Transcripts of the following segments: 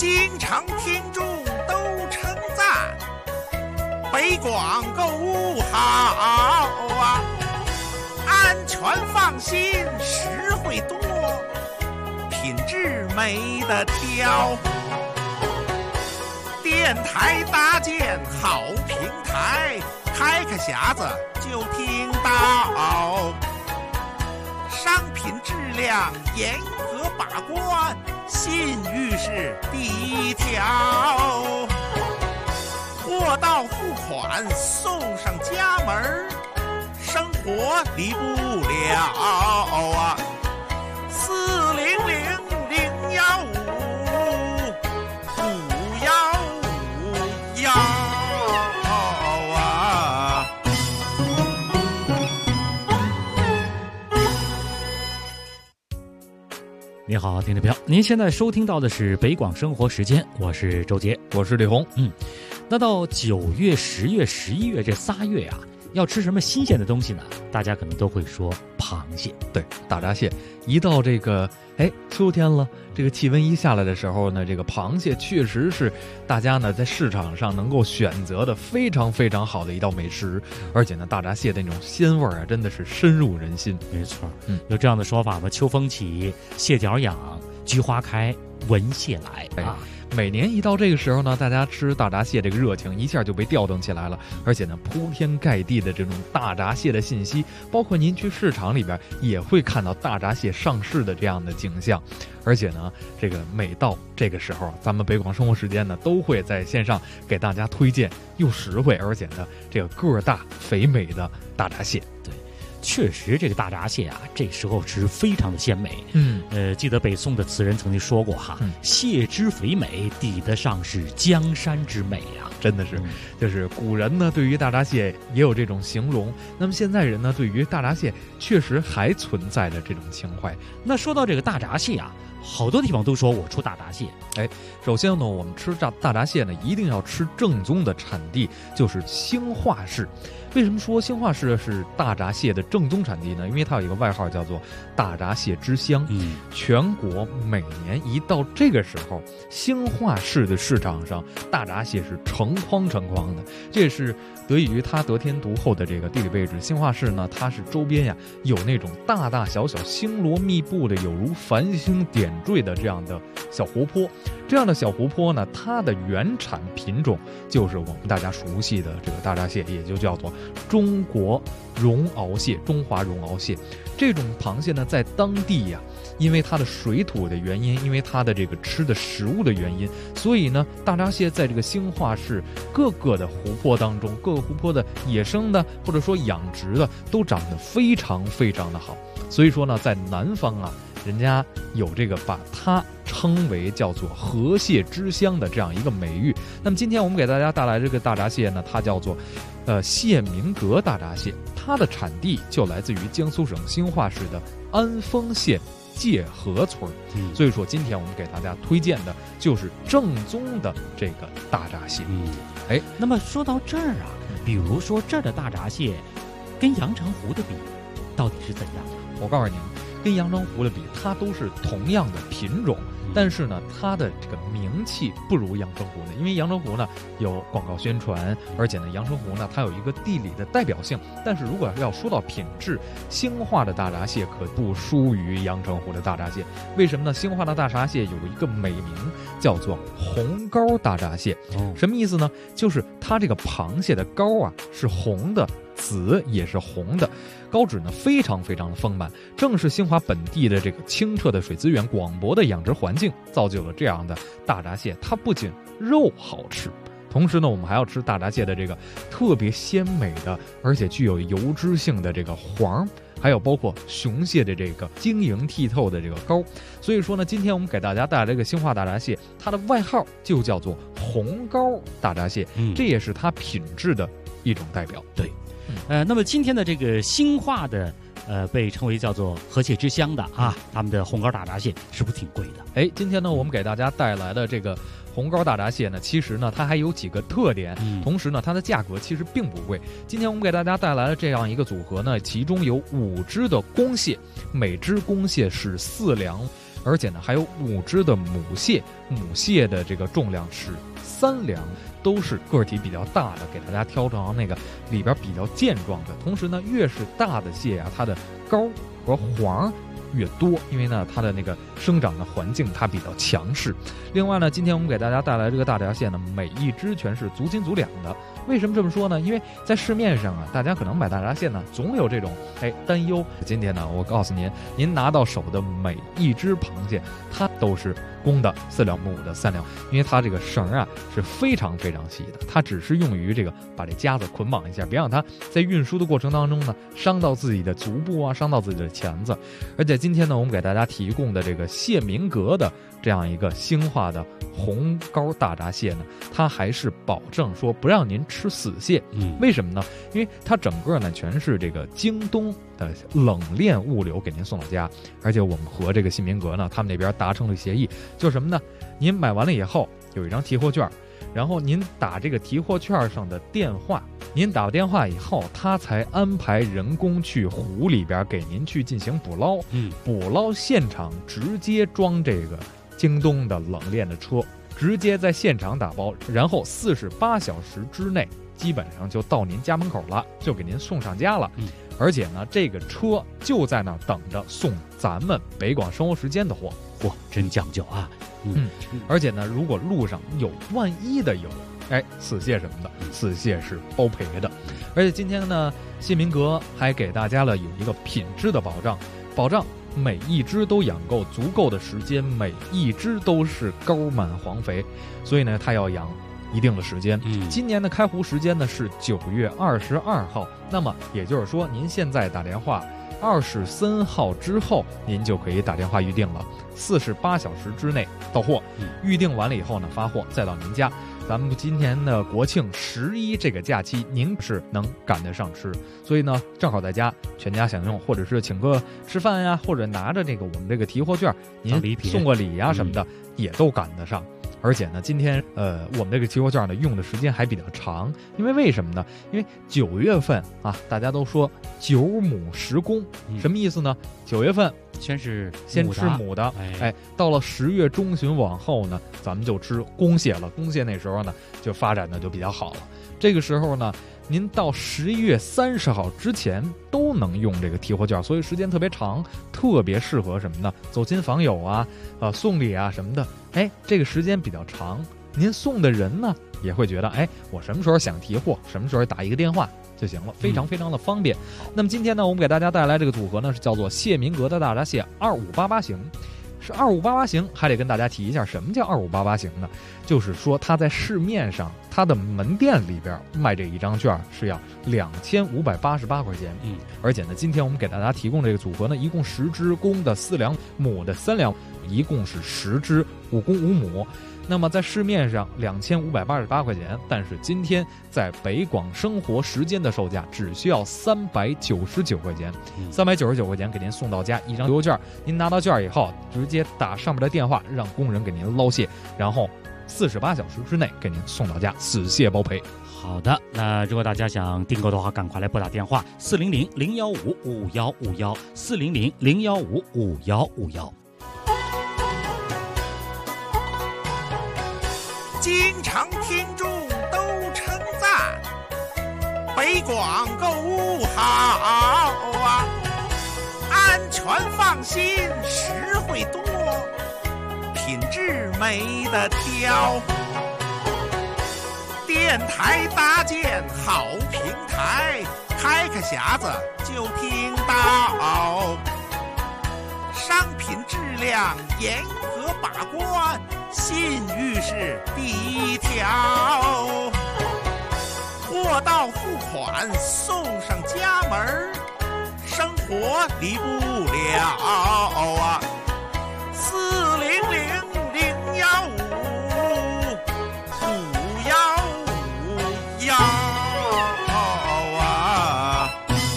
经常听众都称赞，北广购物好啊，安全放心，实惠多，品质没得挑。电台搭建好平台，开个匣子就听到，商品质量严格把关，信誉是第一条。货到付款送上家门，生活离不了啊。400-015-515啊。 你好，听众朋友，您现在收听到的是北广生活时间，我是周杰， 我是李红。 那到9月、10月、11月这3月啊，要吃什么新鲜的东西呢？大家可能都会说螃蟹。 对，大闸蟹。一到这个秋天了，这个气温一下来的时候呢，这个螃蟹确实是大家呢在市场上能够选择的非常非常好的一道美食，而且呢大闸蟹的那种鲜味啊，真的是深入人心。 没错，有这样的说法吗？秋风起，蟹脚痒，菊花开，闻蟹来啊。 每年一到这个时候呢，大家吃大闸蟹这个热情一下就被调动起来了，而且呢铺天盖地的这种大闸蟹的信息，包括您去市场里边也会看到大闸蟹上市的这样的景象。而且呢这个每到这个时候，咱们北广生活时间呢都会在线上给大家推荐又实惠而且呢这个个大肥美的大闸蟹。 对，确实这个大闸蟹啊，这时候吃非常的鲜美。记得北宋的词人曾经说过哈，蟹之肥美，抵得上是江山之美啊。 真的是，就是古人呢对于大闸蟹也有这种形容，那么现在人呢对于大闸蟹确实还存在着这种情怀。 那说到这个大闸蟹啊，好多地方都说我出大闸蟹。 首先呢，我们吃大闸蟹呢，一定要吃正宗的产地，就是兴化市。为什么说兴化市是大闸蟹的正宗产地呢？因为它有一个外号叫做大闸蟹之乡。全国每年一到这个时候，兴化市的市场上大闸蟹是成筐的，这也是得益于它得天独厚的这个地理位置。兴化市呢，它是周边呀有那种大大小小星罗密布的，有如繁星点缀的这样的小湖泊。这样的小湖泊呢，它的原产品种就是我们大家熟悉的这个大闸蟹，也就叫做中国绒螯蟹、中华绒螯蟹。这种螃蟹呢，在当地呀，因为它的水土的原因，因为它的这个吃的食物的原因，所以呢，大闸蟹在这个兴化市各个的湖泊当中，各个湖泊的野生的或者说养殖的都长得非常非常的好。所以说呢，在南方啊，人家有这个把它称为叫做河蟹之乡的这样一个美誉。那么今天我们给大家带来这个大闸蟹呢，它叫做蟹鸣阁大闸蟹，它的产地就来自于江苏省兴化市的安丰县界河村。所以说今天我们给大家推荐的就是正宗的这个大闸蟹。 那么说到这儿啊，比如说这儿的大闸蟹跟阳澄湖的比到底是怎样的？ 我告诉你们，跟阳澄湖的比，它都是同样的品种，但是呢，它的这个名气不如阳澄湖的，因为阳澄湖呢有广告宣传，而且呢，阳澄湖呢它有一个地理的代表性。但是如果要说到品质，兴化的大闸蟹可不输于阳澄湖的大闸蟹。为什么呢？兴化的大闸蟹有一个美名叫做红膏大闸蟹。什么意思呢？就是它这个螃蟹的膏啊是红的，籽也是红的，膏质呢非常非常的丰满。正是兴华本地的这个清澈的水资源、广博的养殖环境，造就了这样的大闸蟹。它不仅肉好吃，同时呢，我们还要吃大闸蟹的这个特别鲜美的，而且具有油脂性的这个黄，还有包括雄蟹的这个晶莹剔透的这个膏。所以说呢，今天我们给大家带来这个兴化大闸蟹，它的外号就叫做红膏大闸蟹，这也是它品质的一种代表。 对。那么今天的这个兴化的被称为叫做河蟹之乡的啊，他们的红膏大闸蟹是不是挺贵的？ 今天呢我们给大家带来的这个红膏大闸蟹呢，其实呢它还有几个特点，同时呢它的价格其实并不贵。今天我们给大家带来了这样一个组合呢，其中有5只的公蟹，每只公蟹是4两而且呢还有5只的母蟹，母蟹的这个重量是3两，都是个体比较大的，给大家挑成那个里边比较健壮的。同时呢，越是大的蟹啊，它的膏和黄越多，因为呢它的那个生长的环境它比较强势。另外呢，今天我们给大家带来这个大闸蟹呢，每一只全是足斤足两的。为什么这么说呢？因为在市面上啊，大家可能买大闸蟹呢，总有这种担忧。今天呢，我告诉您，您拿到手的每一只螃蟹，它都是公的4两，母的3两，因为它这个绳啊是非常非常细的，它只是用于这个把这夹子捆绑一下，别让它在运输的过程当中呢伤到自己的足部啊，伤到自己的钳子。而且今天呢，我们给大家提供的这个蟹明阁的这样一个兴化的红膏大闸蟹呢，它还是保证说不让您吃死蟹。为什么呢？因为它整个呢全是这个京东的冷链物流给您送到家，而且我们和这个蟹明阁呢，他们那边达成了协议，就是什么呢？您买完了以后有一张提货券，然后您打这个提货券上的电话，您打电话以后，他才安排人工去湖里边给您去进行捕捞。捕捞现场直接装这个京东的冷链的车，直接在现场打包，然后48小时之内基本上就到您家门口了，就给您送上家了。而且呢，这个车就在那儿等着送咱们北广生活时间的货。 嚯，真讲究啊！ 而且呢，如果路上有万一的有死蟹什么的，死蟹是包赔的。而且今天呢，蟹明阁还给大家了有一个品质的保障每一只都养够足够的时间，每一只都是膏满黄肥，所以呢，它要养一定的时间。今年的开湖时间呢是9月22号，那么也就是说，您现在打电话23号之后，您就可以打电话预定了，48小时之内到货。预定完了以后呢，发货再到您家。咱们今年的国庆11这个假期，您是能赶得上吃，所以呢，正好在家全家享用，或者是请客吃饭呀，或者拿着这个我们这个提货券，您送个礼呀什么的，也都赶得上。而且呢，今天我们这个提货券呢用的时间还比较长，因为什么呢？因为9月份啊，大家都说9母10公，什么意思呢？9月份先吃母的，到了10月中旬往后呢，咱们就吃公蟹了。公蟹那时候呢就发展的就比较好了。这个时候呢，您到11月30号之前都能用这个提货券，所以时间特别长，特别适合什么呢？走亲访友啊，送礼啊什么的。这个时间比较长，您送的人呢也会觉得，我什么时候想提货，什么时候打一个电话就行了，非常非常的方便。那么今天呢，我们给大家带来这个组合呢，是叫做蟹明阁的大闸蟹2588型。是2588型，还得跟大家提一下，什么叫2588型呢？就是说它在市面上，它的门店里边卖这一张券是要2588块钱。而且呢，今天我们给大家提供这个组合呢，一共10只公的4两，母的3两，一共是10只5公5母。那么在市面上2588块钱，但是今天在北广生活时间的售价只需要399块钱，399块钱给您送到家一张邮券。您拿到券以后，直接打上面的电话，让工人给您捞蟹，然后48小时之内给您送到家，死蟹包赔。 好的，那如果大家想订购的话，赶快来拨打电话400-015-5151，400-015-5151。 京城听众都称赞，北广购物好啊，安全放心，实惠多，品质没得挑。电台搭建好平台，开个匣子就听到，商品质量严格把关，信誉是第一条，货到付款送上家门，生活离不了啊！400-015-5151啊！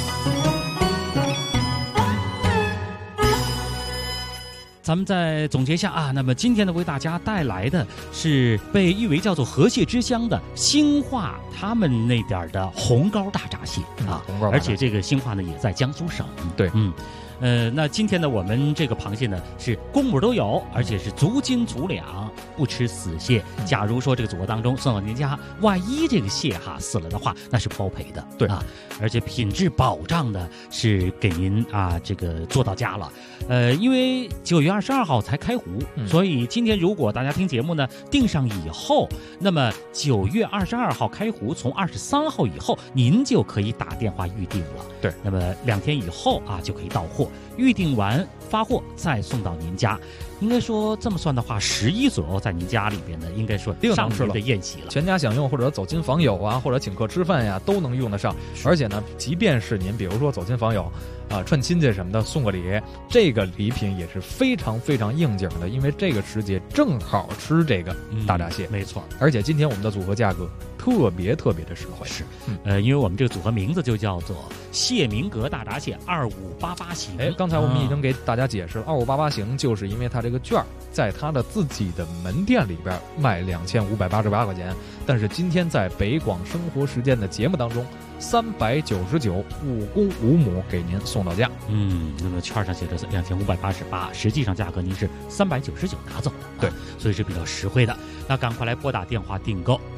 咱们再总结一下啊，那么今天呢，为大家带来的是被誉为叫做河蟹之乡的兴化他们那点的红膏大闸蟹啊，而且这个兴化呢也在江苏省。 对， 那今天呢，我们这个螃蟹呢是公母都有，而且是足斤足两，不吃死蟹。假如说这个组合当中送到您家，万一这个蟹死了的话，那是不包赔的。 对啊，而且品质保障呢是给您这个做到家了。因为9月22号才开湖，所以今天如果大家听节目呢订上以后，那么9月22号开湖，从23号以后您就可以打电话预定了。 对， 那么2天以后就可以到货，预定完发货再送到您家。应该说这么算的话，11左右在您家里边呢，应该说上您的宴席了， 全家享用，或者走亲访友或者请客吃饭呀，都能用得上。而且呢，即便是您比如说走亲访友串亲戚什么的，送个礼，这个礼品也是非常非常应景的，因为这个时节正好吃这个大闸蟹。 没错， 而且今天我们的组合价格特别特别的实惠。 是，因为我们这个组合名字就叫做蟹明阁大闸蟹2588型。 刚才我们已经给大家解释了，2588型就是因为它这个券在它的自己的门店里边卖2588块钱，但是今天在北广生活时间的节目当中，399，5公5母给您送到家。 那么券上写着2588，实际上价格您是399拿走。 对， 所以是比较实惠的。那赶快来拨打电话订购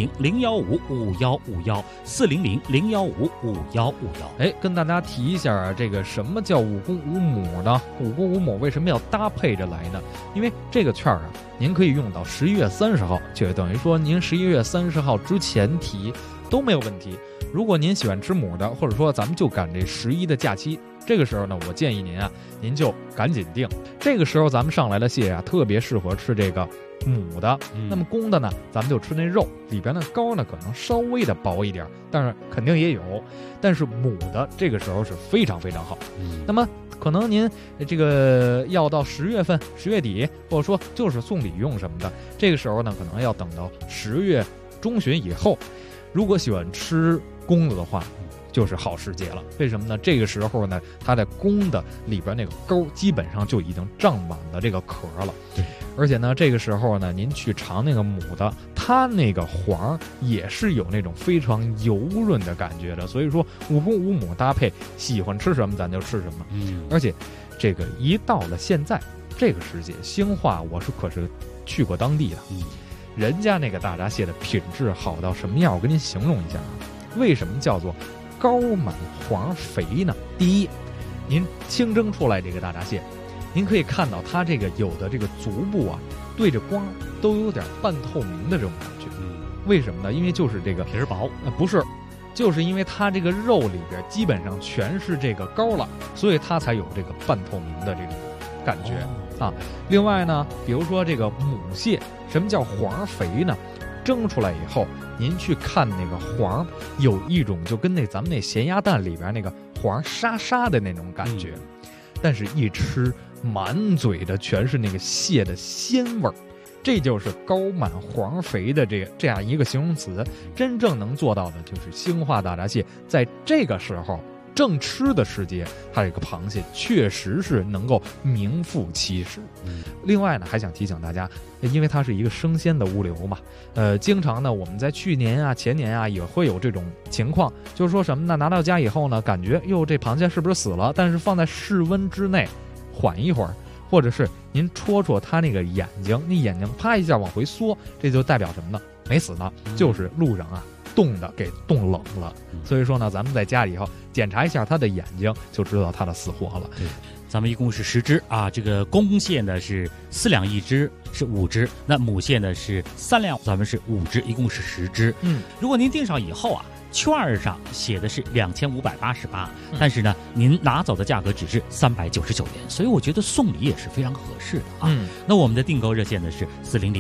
400-015-5151，400-015-5151。 跟大家提一下这个什么叫5公5母呢？5公5母为什么要搭配着来呢？因为这个券您可以用到11月30号，就等于说您11月30号之前提都没有问题。如果您喜欢吃母的，或者说咱们就赶这11的假期，这个时候呢，我建议您就赶紧订。这个时候咱们上来的蟹特别适合吃这个母的。那么公的呢，咱们就吃那肉里边的膏呢，可能稍微的薄一点，但是肯定也有。但是母的这个时候是非常非常好。那么可能您这个要到10月份、10月底，或者说就是送礼用什么的，这个时候呢，可能要等到10月中旬以后。如果喜欢吃公的话，就是好时节了。为什么呢？这个时候呢，它的公的里边那个膏基本上就已经胀满了这个壳了。 对， 而且呢，这个时候呢，您去尝那个母的，它那个黄也是有那种非常油润的感觉的。所以说5公5母搭配，喜欢吃什么咱就吃什么。而且这个一到了现在这个时节，兴化我可是去过当地的。人家那个大闸蟹的品质好到什么样？我跟您形容一下为什么叫做膏满黄肥呢？第一，您清蒸出来这个大闸蟹，您可以看到它这个有的这个足部对着光都有点半透明的这种感觉。为什么呢？因为就是这个皮儿薄， 不是，就是因为它这个肉里边基本上全是这个膏了，所以它才有这个半透明的这种感觉。另外呢，比如说这个母蟹，什么叫黄肥呢？蒸出来以后，您去看那个黄，有一种就跟咱们那咸鸭蛋里边那个黄沙沙的那种感觉，但是一吃满嘴的全是那个蟹的鲜味儿，这就是膏满黄肥的这样一个形容词。真正能做到的就是兴化大闸蟹，在这个时候正吃的时节，它这个螃蟹确实是能够名副其实。另外呢，还想提醒大家，因为它是一个生鲜的物流嘛，经常呢我们在去年前年也会有这种情况，就是说什么呢？拿到家以后呢，感觉这螃蟹是不是死了？但是放在室温之内缓一会儿，或者是您戳戳它那个眼睛，那眼睛啪一下往回缩，这就代表什么呢？没死呢，就是路上冻的给冻冷了。所以说呢，咱们在家里以后检查一下它的眼睛，就知道它的死活了。 咱们一共是10只这个公蟹呢是4两1只，是5只，那母蟹呢是3两，咱们是5只，一共是10只。如果您订上以后券上写的是2588，但是呢，您拿走的价格只是399元，所以我觉得送礼也是非常合适的那我们的订购热线呢是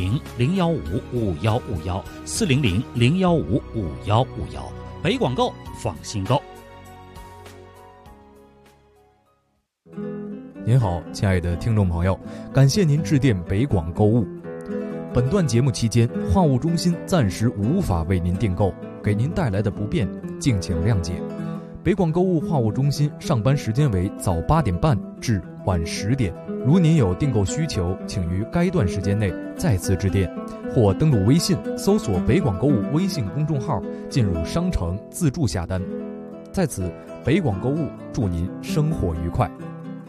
400-015-5151，400-015-5151，北广购，放心购。 您好，亲爱的听众朋友，感谢您致电北广购物。本段节目期间，话务中心暂时无法为您订购，给您带来的不便，敬请谅解。北广购物话务中心上班时间为早8点半至晚10点。如您有订购需求，请于该段时间内再次致电，或登录微信搜索北广购物微信公众号，进入商城自助下单。在此，北广购物祝您生活愉快。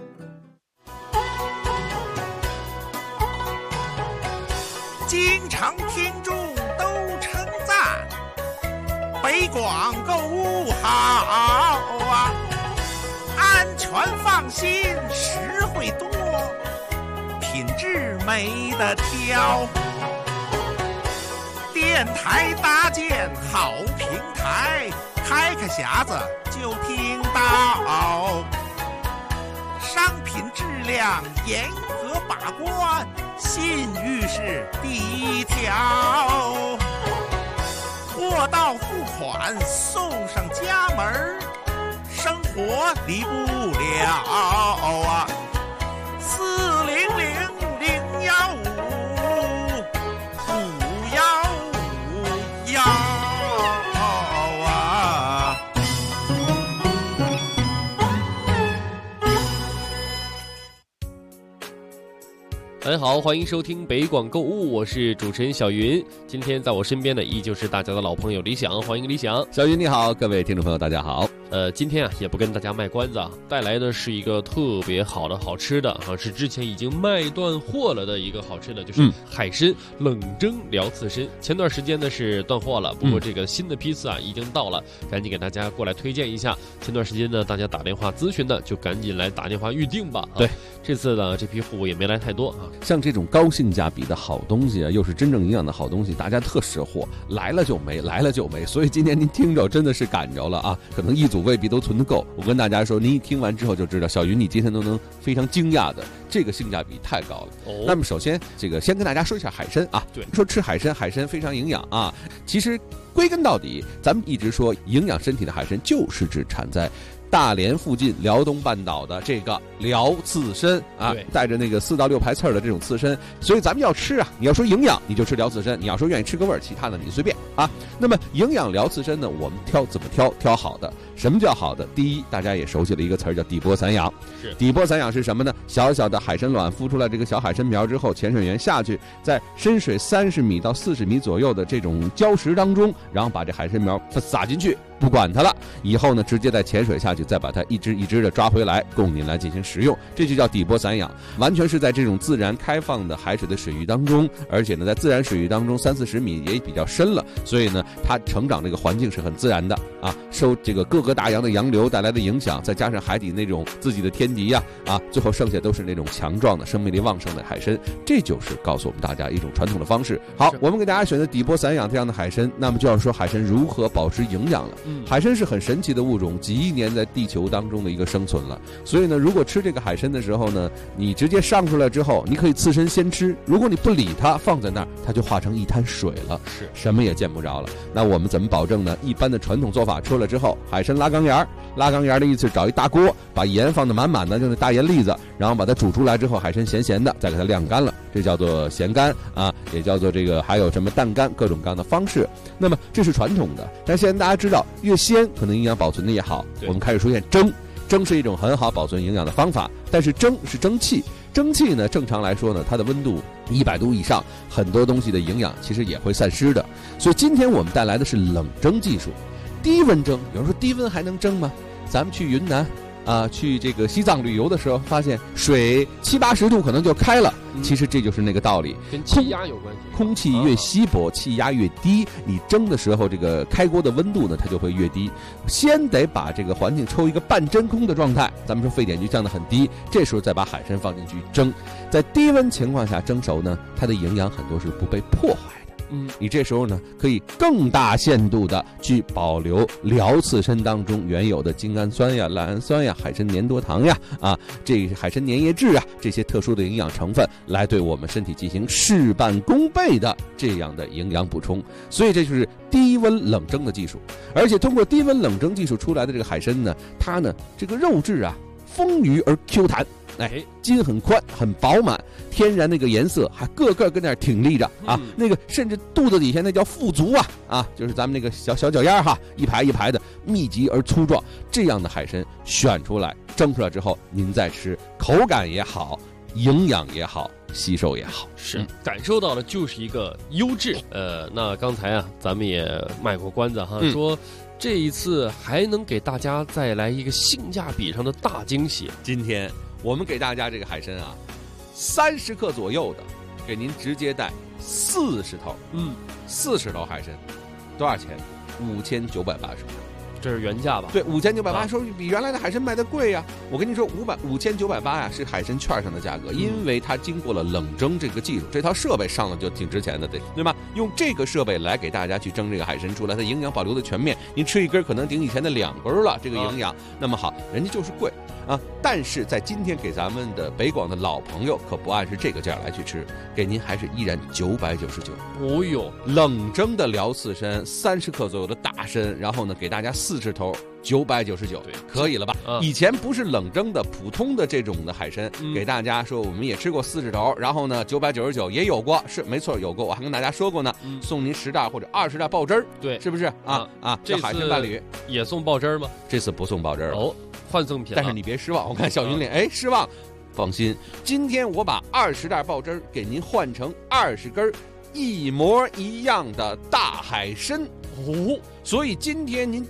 经常听众都称赞，北广购物好啊，安全放心，实惠多，品质没得挑。电台搭建好平台，开个匣子就听到，商品质量严格把关，信誉是第一条。货到付款送上家门，生活离不了啊！400-015-515啊！ 大家好，欢迎收听北广购物，我是主持人小云。今天在我身边的依旧是大家的老朋友李想，欢迎李想。 小云你好，各位听众朋友大家好。 今天也不跟大家卖关子啊，带来的是一个特别好的好吃的是之前已经卖断货了的一个好吃的，就是海参冷蒸辽刺身。前段时间呢是断货了，不过这个新的批次已经到了，赶紧给大家过来推荐一下。前段时间呢大家打电话咨询的，就赶紧来打电话预定吧。 对， 这次呢这批货也没来太多像这种高性价比的好东西又是真正营养的好东西，大家特识货，来了就没，来了就没。所以今天您听着真的是赶着了可能一组未必都存得够。我跟大家说，您一听完之后就知道，小云你今天都能非常惊讶的，这个性价比太高了。那么首先这个先跟大家说一下海参对，说吃海参非常营养其实归根到底，咱们一直说营养身体的海参就是指产在大连附近辽东半岛的这个辽刺参带着那个4到6排刺的这种刺参。所以咱们要吃你要说营养你就吃辽刺参，你要说愿意吃个味儿，其他的你随便那么营养辽刺参呢，我们怎么挑好的？什么叫好的？第一，大家也熟悉了一个词儿叫底波散养。底波散养是什么呢？小小的海参卵孵出来这个小海参苗之后，潜水员下去，在深水30米到40米左右的这种礁石当中，然后把这海参苗撒进去，不管它了，以后呢直接再潜水下去，再把它一只一只的抓回来，供您来进行食用。这就叫底波散养，完全是在这种自然开放的海水的水域当中，而且呢在自然水域当中30-40米也比较深了，所以呢它成长这个环境是很自然的受这个各个大洋的洋流带来的影响，再加上海底那种自己的天敌最后剩下都是那种强壮的生命力旺盛的海参。这就是告诉我们大家一种传统的方式。好，我们给大家选择底波散养这样的海参，那么就要说海参如何保持营养了。海参是很神奇的物种，几亿年在地球当中的一个生存了。所以呢，如果吃这个海参的时候呢，你直接上出来之后，你可以刺身先吃，如果你不理它，放在那儿，它就化成一滩水了，什么也见不着了。那我们怎么保证呢？一般的传统做法，出来之后，海参拉缸沿的意思，找一大锅，把盐放得满满的，就那大盐粒子，然后把它煮出来之后，海参咸咸的，再给它晾干了，这叫做咸干也叫做这个还有什么淡干，各种各样的方式。那么这是传统的，但现在大家知道，越鲜可能营养保存的也好，我们开始出现蒸是一种很好保存营养的方法，但是蒸是蒸汽呢，正常来说呢，它的温度100度以上，很多东西的营养其实也会散失的。所以今天我们带来的是冷蒸技术，低温蒸。有人说低温还能蒸吗？咱们去云南去这个西藏旅游的时候，发现水70-80度可能就开了。其实这就是那个道理， 跟气压有关系。 空气越稀薄，气压越低，你蒸的时候这个开锅的温度呢，它就会越低。先得把这个环境抽一个半真空的状态，咱们说沸点就降得很低，这时候再把海参放进去蒸，在低温情况下蒸熟呢，它的营养很多是不被破坏的。你这时候呢，可以更大限度的去保留辽刺参当中原有的精氨酸呀、赖氨酸呀、海参粘多糖呀这海参粘液质这些特殊的营养成分，来对我们身体进行事半功倍的这样的营养补充。所以这就是低温冷蒸的技术。而且通过低温冷蒸技术出来的这个海参呢，它呢这个肉质丰腴而 Q 弹，筋很宽很饱满，天然那个颜色还个个跟那儿挺立着那个甚至肚子底下那叫腹足就是咱们那个小脚丫一排一排的密集而粗壮。这样的海参选出来蒸出来之后，您再吃，口感也好，营养也好，吸收也好， 是感受到的就是一个优质。那刚才咱们也卖过关子说这一次还能给大家再来一个性价比上的大惊喜。 今天我们给大家这个海参30克左右的，给您直接带 40头，40头海参，多少钱？5980。 这是原价吧？ 对，5980说比原来的海参卖的贵呀。我跟你说，5980呀是海参券上的价格，因为它经过了冷蒸这个技术，这套设备上了就挺值钱的，对吧？用这个设备来给大家去蒸这个海参出来，它营养保留的全面，您吃一根可能顶以前的2根了，这个营养。那么好，人家就是贵啊，但是在今天给咱们的北广的老朋友可不按是这个价来去吃，给您还是依然999。 哦哟， 冷蒸的辽刺参30克左右的大参，然后呢给大家40头999，对，可以了吧？以前不是冷蒸的普通的这种的海参，给大家说我们也吃过40头，然后呢999也有过，是没错有过，我还跟大家说过呢，送您10袋或者20袋爆汁儿， 对， 是不是啊？这海参伴侣也送爆汁儿吗？ 这次不送爆汁儿哦，换赠品。 但是你别失望，我看小云脸，失望。放心，今天我把20袋爆汁儿给您换成20根一模一样的大海参哦， 所以今天您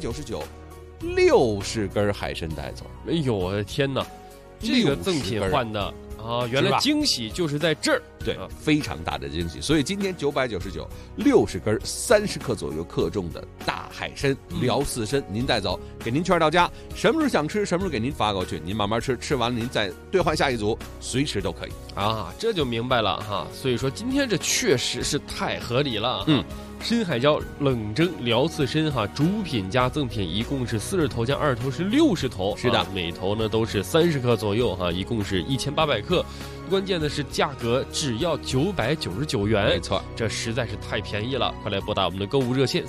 999，60根海参带走。 哎呦我的天哪，这个赠品换的啊，原来惊喜就是在这儿。 对，非常大的惊喜。所以今天999，60根30克左右克重的大海参辽刺参，您带走，给您券到家。什么时候想吃，什么时候给您发过去，您慢慢吃，吃完了您再兑换下一组，随时都可以啊。这就明白了哈。所以说今天这确实是太合理了。深海椒冷蒸辽刺参哈，主品加赠品一共是40头加2头是60头， 是的， 每头呢都是30克左右哈，一共是1800克。关键的是价格只要999元， 没错， 这实在是太便宜了！快来拨打我们的购物热线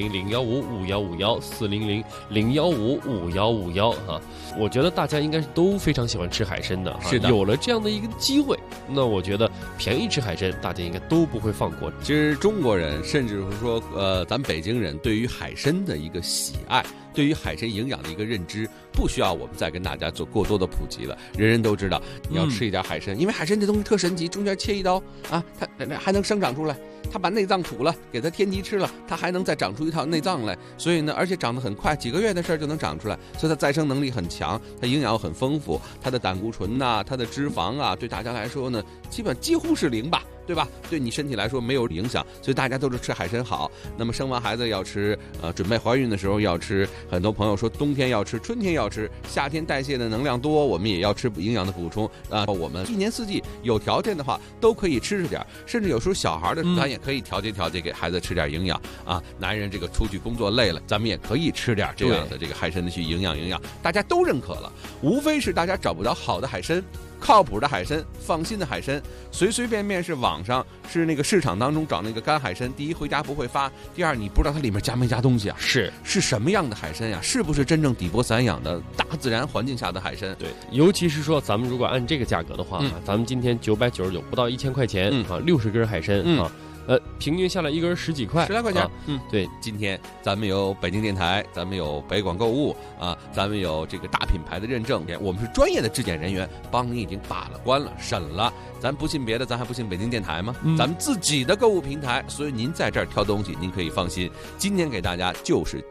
400-015-5151，400-015-5151哈。我觉得大家应该是都非常喜欢吃海参的， 是的， 有了这样的一个机会，那我觉得便宜吃海参，大家应该都不会放过。 其实中国人，甚至是说咱北京人对于海参的一个喜爱，对于海参营养的一个认知，不需要我们再跟大家做过多的普及了。人人都知道你要吃一点海参，因为海参这东西特神奇，中间切一刀啊，它还能生长出来。它把内脏吐了，给它天敌吃了，它还能再长出一套内脏来。所以呢，而且长得很快，几个月的事儿就能长出来，所以它再生能力很强，它营养很丰富，它的胆固醇呐，它的脂肪啊，对大家来说呢，几乎是0吧。对吧？对你身体来说没有影响，所以大家都是吃海参好。那么生完孩子要吃，准备怀孕的时候要吃。很多朋友说冬天要吃，春天要吃，夏天代谢的能量多，我们也要吃营养的补充啊。我们一年四季有条件的话都可以吃点，甚至有时候小孩的咱也可以调节调节，给孩子吃点营养啊。男人这个出去工作累了，咱们也可以吃点这样的这个海参的去营养，大家都认可了。无非是大家找不着好的海参。靠谱的海参，放心的海参，随随便便是网上是那个市场当中找那个干海参，第一回家不会发，第二你不知道它里面加没加东西啊？是什么样的海参呀？是不是真正底部散养的大自然环境下的海参？ 对，尤其是说咱们如果按这个价格的话，咱们今天999不到1000块钱啊，60根海参啊。平均下来一根10几块，10来块钱。 对， 今天咱们有北京电台，咱们有北广购物啊，咱们有这个大品牌的认证，我们是专业的质检人员，帮你已经把了关了、审了。咱不信别的，咱还不信北京电台吗？咱们自己的购物平台，所以您在这儿挑东西，您可以放心。今天给大家就是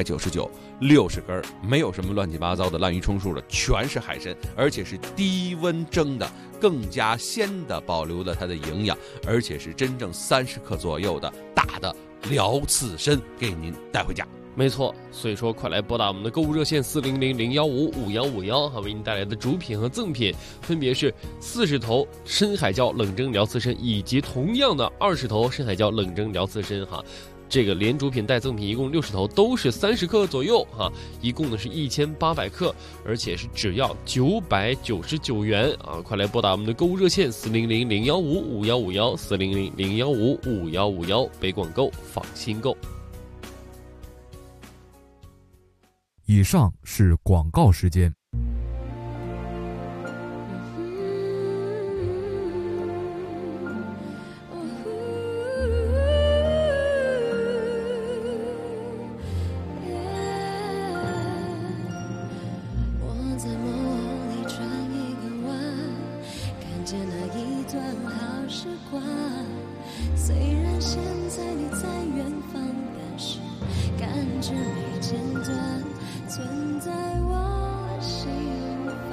999，60根，没有什么乱七八糟的滥竽充数的，全是海参，而且是低温蒸的，更加鲜的保留了它的营养，而且是真正30克左右的大的辽刺参给您带回家。 没错，所以说快来拨打我们的购物热线400-015-5151，为您带来的主品和赠品分别是40头深海椒冷蒸辽刺参，以及同样的20头深海椒冷蒸辽刺参哈。这个连主品带赠品一共60头，都是30克左右哈，一共呢是1800克，而且是只要999元啊！快来拨打我们的购物热线400-015-5151，400-015-5151，北广购，放心购。 以上是广告时间。 虽然现在你在远方，但是感觉没间断存在我心房。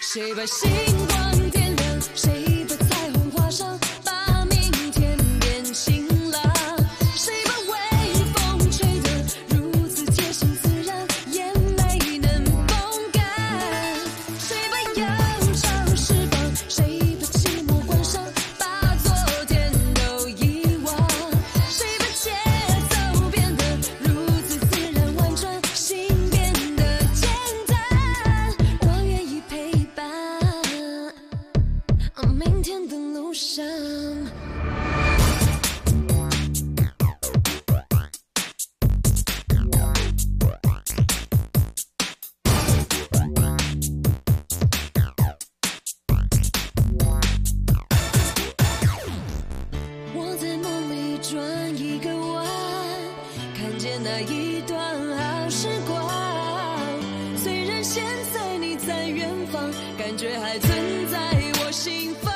谁把星光点亮，谁把彩虹画上，把明天变晴朗。谁把微风吹得如此贴心自然，眼泪能风干。谁把忧伤释放，谁把寂寞关上，把昨天都遗忘。谁把节奏变得如此自然婉转，心变得简单。我愿意陪伴明天的路上。我在梦里转一个弯，看见那一段好时光。虽然现在你在远方，感觉还存在我心房。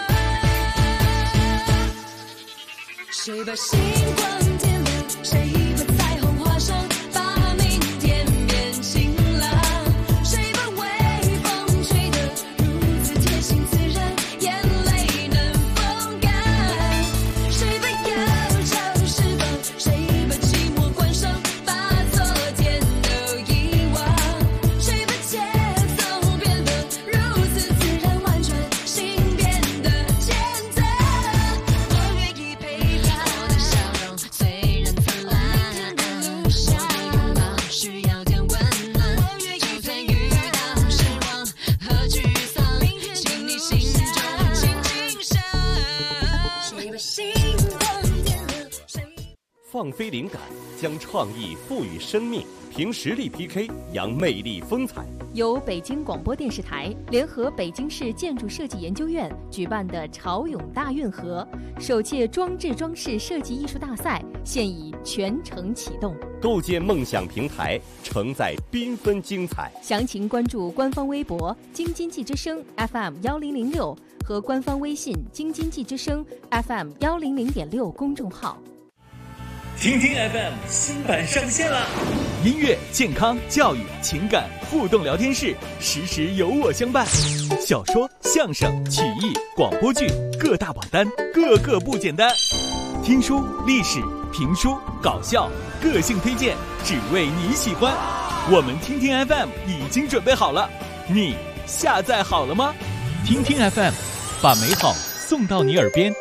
谁把星光点亮，谁把彩虹画上，把明天变晴朗。谁把微风吹得如此贴心自然，眼泪能风干。谁把忧愁释放，谁把寂寞关上，把昨天都遗忘。谁把节奏变得如此自然婉转，心变得简单。我愿意陪伴我的笑容，虽然灿烂，路上拥抱需要点温暖。就算遇到失望和沮丧，请你心中轻轻想。谁把星光点亮，谁放飞灵感，将创意赋予生命，凭实力 PK， 扬魅力风采。 由北京广播电视台联合北京市建筑设计研究院举办的潮涌大运河首届装置装饰设计艺术大赛现已全程启动， 构建梦想平台，承载缤纷精彩。 详情关注官方微博京津冀之声 FM1006 和官方微信京津冀之声 FM100.6 公众号。 听听 FM 新版上线了，音乐、健康、教育、情感互动聊天室，时时有我相伴。小说、相声、曲艺、广播剧，各大榜单，个个不简单。听书、历史、评书、搞笑，个性推荐，只为你喜欢。我们听听 FM 已经准备好了，你下载好了吗？听听 FM， 把美好送到你耳边。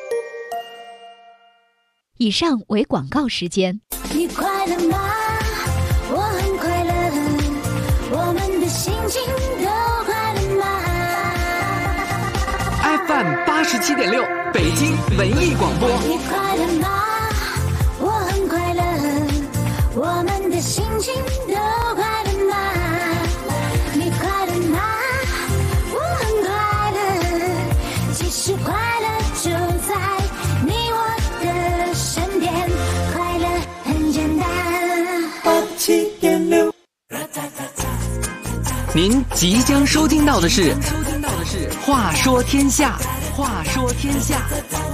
以上为广告时间。 你快乐吗？我很快乐，我们的心情都快乐吗 ？FM 87.6，北京文艺广播。 你快乐吗？我很快乐，我们的心情都快乐吗？你快乐吗？我很快乐，其实快乐就在你我的身边，快乐很简单。87.6， 您即将收听到的是《话说天下》，话说天下。